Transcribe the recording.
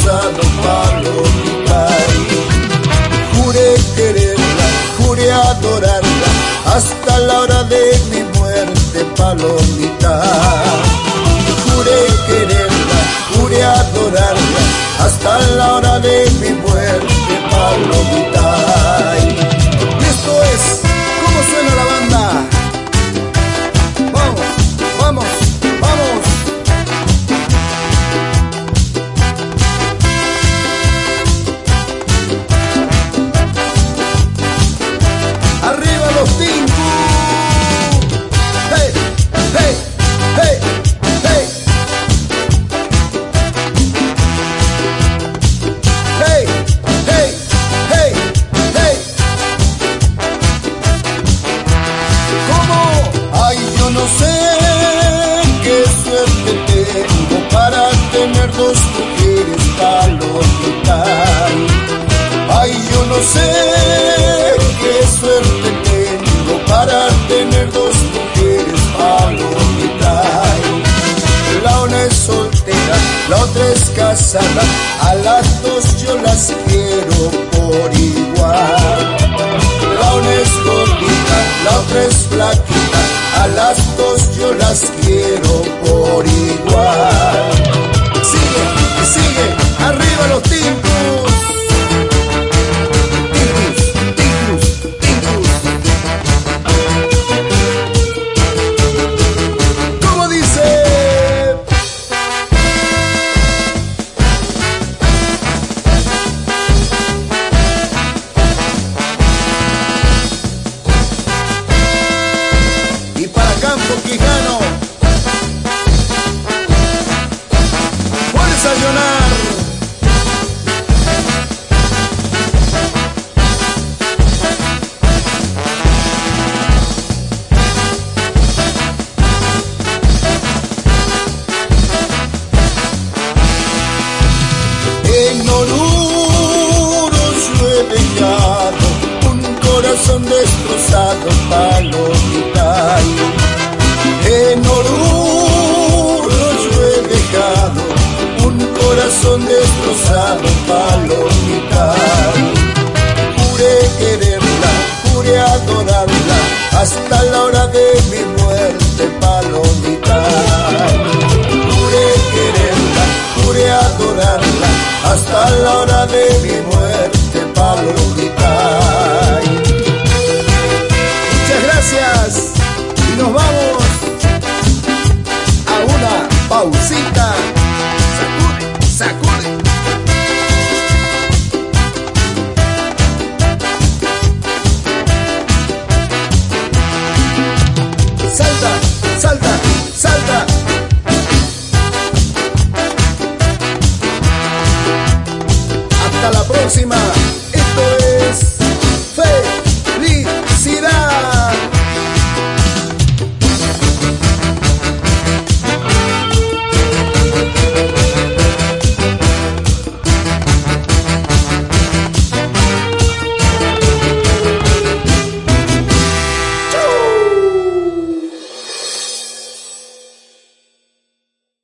destrozado, palomita. Juré quererla, juré adorarla, hasta la hora de mi muerte, palomita. Juré quererla, juré adorarla, hasta la hora de mi muerte, palomita. Y esto es, ¿cómo suena la banda? Vamos, vamos, vamos. Arriba los Tingus. Hey, hey, hey, hey. Hey, hey, hey, hey. ¿Cómo? Ay, yo no sé qué suerte tengo para tener dos mujeres, palomita. Ay, yo no sé qué suerte tengo para tener dos mujeres, palomita. La una es soltera, la otra es casada, a las dos yo las quiero por igual. La una es gordita, la otra es flaquita, a las dos yo las quiero por igual. Sigue, y sigue, arriba los Tingus. Tingus, Tingus, Tingus. ¿Cómo dice? Y para Campo Quijano, fuerza Leonard. En Oruro yo he dejado un corazón destrozado, palomita. En Oruro yo he dejado un corazón destrozado, palomita. Juré quererla, juré adorarla, hasta la hora de mi muerte, palomita. Juré quererla, juré adorarla, hasta la hora de mi muerte, palomita. Muchas gracias y nos vamos a una pausita. Sacude, sacude. Salta, salta, salta. Hasta la próxima.